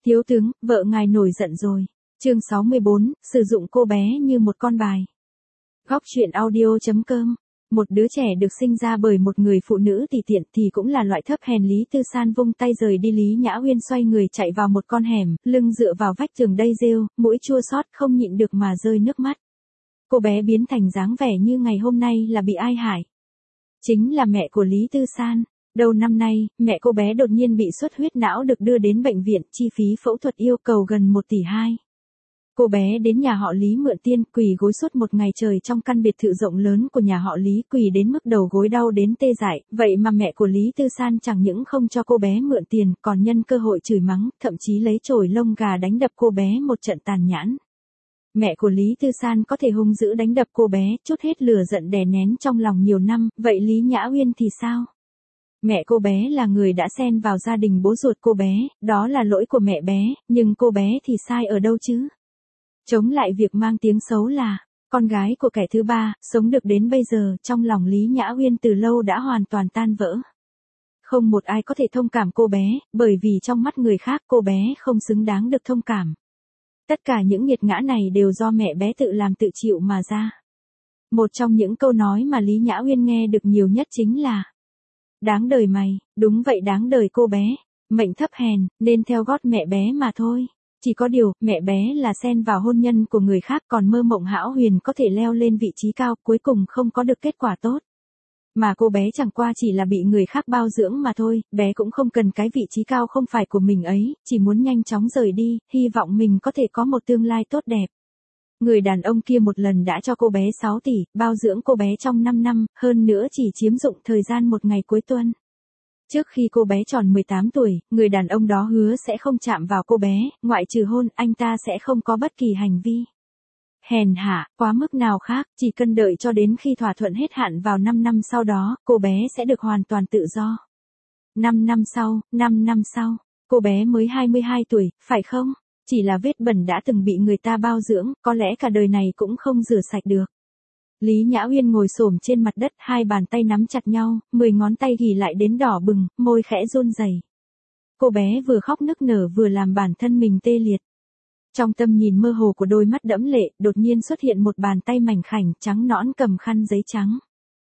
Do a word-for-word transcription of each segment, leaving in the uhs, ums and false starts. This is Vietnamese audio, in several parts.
Thiếu tướng, vợ ngài nổi giận rồi. Chương sáu mươi bốn, sử dụng cô bé như một con bài. Góc truyện audio chấm com. Một đứa trẻ được sinh ra bởi một người phụ nữ tùy tiện thì cũng là loại thấp hèn. Lý Tư San vung tay rời đi. Lý Nhã Uyên xoay người chạy vào một con hẻm, lưng dựa vào vách tường đầy rêu, mũi chua xót không nhịn được mà rơi nước mắt. Cô bé biến thành dáng vẻ như ngày hôm nay là bị ai hại? Chính là mẹ của Lý Tư San. Đầu năm nay, mẹ cô bé đột nhiên bị xuất huyết não được đưa đến bệnh viện, chi phí phẫu thuật yêu cầu gần một tỷ hai. Cô bé đến nhà họ Lý mượn tiền, quỳ gối suốt một ngày trời trong căn biệt thự rộng lớn của nhà họ Lý, quỳ đến mức đầu gối đau đến tê dại, vậy mà mẹ của Lý Tư San chẳng những không cho cô bé mượn tiền, còn nhân cơ hội chửi mắng, thậm chí lấy chổi lông gà đánh đập cô bé một trận tàn nhẫn. Mẹ của Lý Tư San có thể hung dữ đánh đập cô bé, trút hết lửa giận đè nén trong lòng nhiều năm, vậy Lý Nhã Uyên thì sao? Mẹ cô bé là người đã xen vào gia đình bố ruột cô bé, đó là lỗi của mẹ bé, nhưng cô bé thì sai ở đâu chứ? Chống lại việc mang tiếng xấu là con gái của kẻ thứ ba, sống được đến bây giờ, trong lòng Lý Nhã Uyên từ lâu đã hoàn toàn tan vỡ. Không một ai có thể thông cảm cô bé, bởi vì trong mắt người khác cô bé không xứng đáng được thông cảm. Tất cả những nghiệt ngã này đều do mẹ bé tự làm tự chịu mà ra. Một trong những câu nói mà Lý Nhã Uyên nghe được nhiều nhất chính là: đáng đời mày, đúng vậy, đáng đời cô bé, mệnh thấp hèn, nên theo gót mẹ bé mà thôi. Chỉ có điều, mẹ bé là xen vào hôn nhân của người khác, còn mơ mộng hão huyền có thể leo lên vị trí cao, cuối cùng không có được kết quả tốt. Mà cô bé chẳng qua chỉ là bị người khác bao dưỡng mà thôi, bé cũng không cần cái vị trí cao không phải của mình ấy, chỉ muốn nhanh chóng rời đi, hy vọng mình có thể có một tương lai tốt đẹp. Người đàn ông kia một lần đã cho cô bé sáu tỷ, bao dưỡng cô bé trong năm năm, hơn nữa chỉ chiếm dụng thời gian một ngày cuối tuần. Trước khi cô bé tròn mười tám tuổi, người đàn ông đó hứa sẽ không chạm vào cô bé, ngoại trừ hôn, anh ta sẽ không có bất kỳ hành vi hèn hạ, quá mức nào khác, chỉ cần đợi cho đến khi thỏa thuận hết hạn vào năm năm sau đó, cô bé sẽ được hoàn toàn tự do. năm năm sau, năm năm sau, cô bé mới hai mươi hai tuổi, phải không? Chỉ là vết bẩn đã từng bị người ta bao dưỡng, có lẽ cả đời này cũng không rửa sạch được. Lý Nhã Uyên ngồi xổm trên mặt đất, hai bàn tay nắm chặt nhau, mười ngón tay ghì lại đến đỏ bừng, môi khẽ run rẩy. Cô bé vừa khóc nức nở vừa làm bản thân mình tê liệt. Trong tầm nhìn mơ hồ của đôi mắt đẫm lệ, đột nhiên xuất hiện một bàn tay mảnh khảnh, trắng nõn cầm khăn giấy trắng.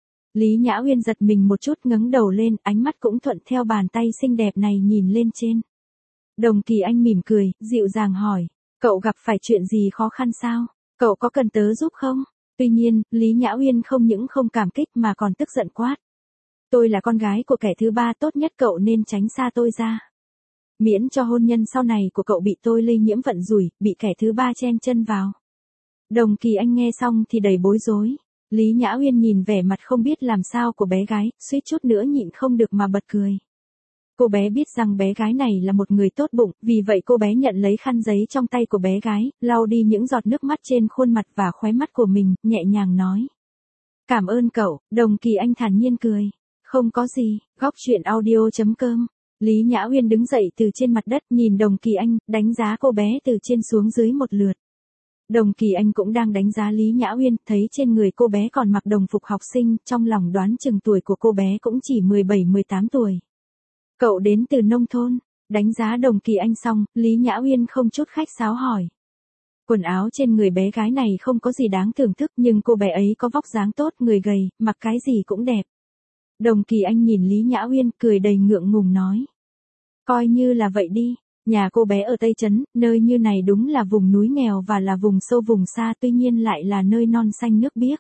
Lý Nhã Uyên giật mình một chút, ngẩng đầu lên, ánh mắt cũng thuận theo bàn tay xinh đẹp này nhìn lên trên. Đồng Kỳ Anh mỉm cười, dịu dàng hỏi, cậu gặp phải chuyện gì khó khăn sao? Cậu có cần tớ giúp không? Tuy nhiên, Lý Nhã Uyên không những không cảm kích mà còn tức giận quát. Tôi là con gái của kẻ thứ ba, tốt nhất cậu nên tránh xa tôi ra. Miễn cho hôn nhân sau này của cậu bị tôi lây nhiễm vận rủi, bị kẻ thứ ba chen chân vào. Đồng Kỳ Anh nghe xong thì đầy bối rối. Lý Nhã Uyên nhìn vẻ mặt không biết làm sao của bé gái, suýt chút nữa nhịn không được mà bật cười. Cô bé biết rằng bé gái này là một người tốt bụng, vì vậy cô bé nhận lấy khăn giấy trong tay của bé gái, lau đi những giọt nước mắt trên khuôn mặt và khóe mắt của mình, nhẹ nhàng nói. Cảm ơn cậu. Đồng Kỳ Anh thản nhiên cười. Không có gì. Góc truyện audio chấm com. Lý Nhã Uyên đứng dậy từ trên mặt đất, nhìn Đồng Kỳ Anh, đánh giá cô bé từ trên xuống dưới một lượt. Đồng Kỳ Anh cũng đang đánh giá Lý Nhã Uyên, thấy trên người cô bé còn mặc đồng phục học sinh, trong lòng đoán chừng tuổi của cô bé cũng chỉ mười bảy mười tám tuổi. Cậu đến từ nông thôn. Đánh giá Đồng Kỳ Anh xong, Lý Nhã Uyên không chút khách sáo hỏi. Quần áo trên người bé gái này không có gì đáng thưởng thức, nhưng cô bé ấy có vóc dáng tốt, người gầy, mặc cái gì cũng đẹp. Đồng Kỳ Anh nhìn Lý Nhã Uyên, cười đầy ngượng ngùng nói. Coi như là vậy đi, nhà cô bé ở Tây Trấn, nơi như này đúng là vùng núi nghèo và là vùng sâu vùng xa, tuy nhiên lại là nơi non xanh nước biếc.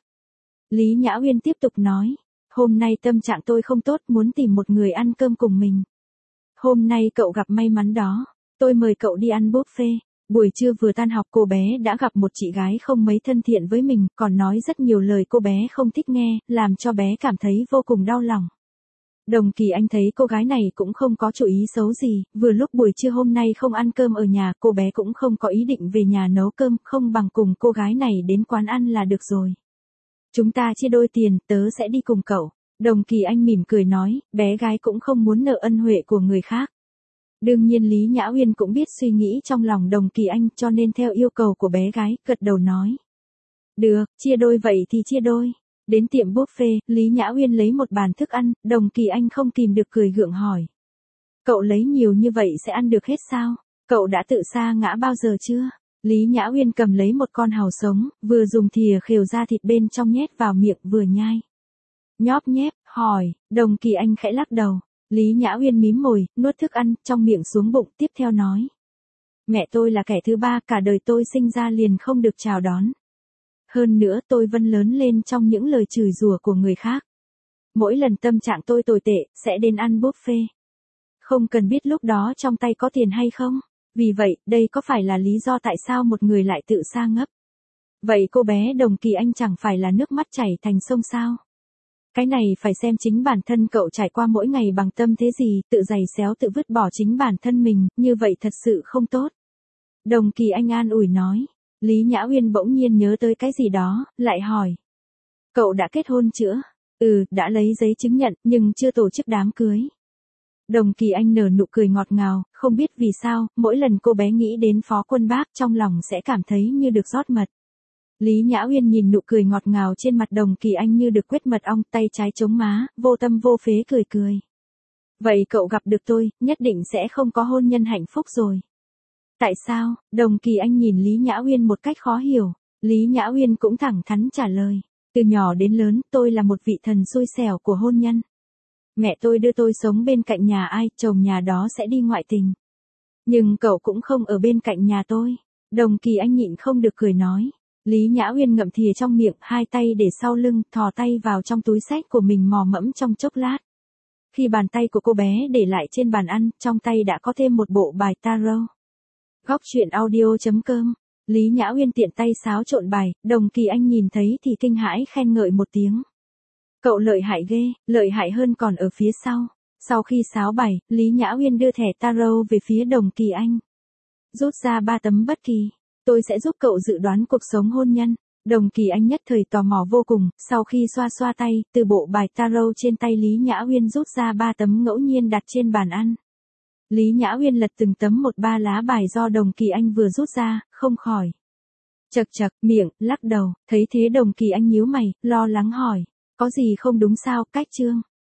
Lý Nhã Uyên tiếp tục nói. Hôm nay tâm trạng tôi không tốt, muốn tìm một người ăn cơm cùng mình. Hôm nay cậu gặp may mắn đó, tôi mời cậu đi ăn buffet. Buổi trưa vừa tan học cô bé đã gặp một chị gái không mấy thân thiện với mình, còn nói rất nhiều lời cô bé không thích nghe, làm cho bé cảm thấy vô cùng đau lòng. Đồng Kỳ Anh thấy cô gái này cũng không có chủ ý xấu gì, vừa lúc buổi trưa hôm nay không ăn cơm ở nhà, cô bé cũng không có ý định về nhà nấu cơm, không bằng cùng cô gái này đến quán ăn là được rồi. Chúng ta chia đôi tiền, tớ sẽ đi cùng cậu. Đồng Kỳ Anh mỉm cười nói, bé gái cũng không muốn nợ ân huệ của người khác. Đương nhiên Lý Nhã Uyên cũng biết suy nghĩ trong lòng Đồng Kỳ Anh, cho nên theo yêu cầu của bé gái, gật đầu nói. Được, chia đôi vậy thì chia đôi. Đến tiệm buffet, Lý Nhã Uyên lấy một bàn thức ăn, Đồng Kỳ Anh không tìm được cười gượng hỏi. Cậu lấy nhiều như vậy sẽ ăn được hết sao? Cậu đã tự sa ngã bao giờ chưa? Lý Nhã Uyên cầm lấy một con hàu sống, vừa dùng thìa khều ra thịt bên trong nhét vào miệng vừa nhai. Nhóp nhép, hỏi, Đồng Kỳ Anh khẽ lắc đầu. Lý Nhã Uyên mím môi, nuốt thức ăn trong miệng xuống bụng, tiếp theo nói. Mẹ tôi là kẻ thứ ba, cả đời tôi sinh ra liền không được chào đón. Hơn nữa tôi vẫn lớn lên trong những lời chửi rủa của người khác. Mỗi lần tâm trạng tôi tồi tệ, sẽ đến ăn buffet. Không cần biết lúc đó trong tay có tiền hay không. Vì vậy, đây có phải là lý do tại sao một người lại tự sa ngấp? Vậy cô bé Đồng Kỳ Anh chẳng phải là nước mắt chảy thành sông sao? Cái này phải xem chính bản thân cậu trải qua mỗi ngày bằng tâm thế gì, tự giày xéo tự vứt bỏ chính bản thân mình, như vậy thật sự không tốt. Đồng Kỳ Anh an ủi nói. Lý Nhã Uyên bỗng nhiên nhớ tới cái gì đó, lại hỏi. Cậu đã kết hôn chưa? Ừ, đã lấy giấy chứng nhận, nhưng chưa tổ chức đám cưới. Đồng Kỳ Anh nở nụ cười ngọt ngào, không biết vì sao, mỗi lần cô bé nghĩ đến Phó Quân Bác trong lòng sẽ cảm thấy như được rót mật. Lý Nhã Uyên nhìn nụ cười ngọt ngào trên mặt Đồng Kỳ Anh như được quét mật ong, tay trái chống má, vô tâm vô phế cười cười. Vậy cậu gặp được tôi, nhất định sẽ không có hôn nhân hạnh phúc rồi. Tại sao? Đồng Kỳ Anh nhìn Lý Nhã Uyên một cách khó hiểu. Lý Nhã Uyên cũng thẳng thắn trả lời. Từ nhỏ đến lớn, tôi là một vị thần xui xẻo của hôn nhân. Mẹ tôi đưa tôi sống bên cạnh nhà ai, chồng nhà đó sẽ đi ngoại tình. Nhưng cậu cũng không ở bên cạnh nhà tôi. Đồng Kỳ Anh nhịn không được cười nói. Lý Nhã Uyên ngậm thìa trong miệng, hai tay để sau lưng, thò tay vào trong túi xách của mình mò mẫm trong chốc lát. Khi bàn tay của cô bé để lại trên bàn ăn, trong tay đã có thêm một bộ bài tarot. Góc truyện audio chấm com. Lý Nhã Uyên tiện tay xáo trộn bài, Đồng Kỳ Anh nhìn thấy thì kinh hãi khen ngợi một tiếng. Cậu lợi hại ghê, lợi hại hơn còn ở phía sau. Sau khi xáo bài, Lý Nhã Uyên đưa thẻ tarot về phía Đồng Kỳ Anh. Rút ra ba tấm bất kỳ. Tôi sẽ giúp cậu dự đoán cuộc sống hôn nhân. Đồng Kỳ Anh nhất thời tò mò vô cùng, sau khi xoa xoa tay, từ bộ bài tarot trên tay Lý Nhã Uyên rút ra ba tấm ngẫu nhiên đặt trên bàn ăn. Lý Nhã Uyên lật từng tấm một ba lá bài do Đồng Kỳ Anh vừa rút ra, không khỏi. Chật chật, miệng, lắc đầu, thấy thế Đồng Kỳ Anh nhíu mày, lo lắng hỏi. Có gì không đúng sao, Cách Trương?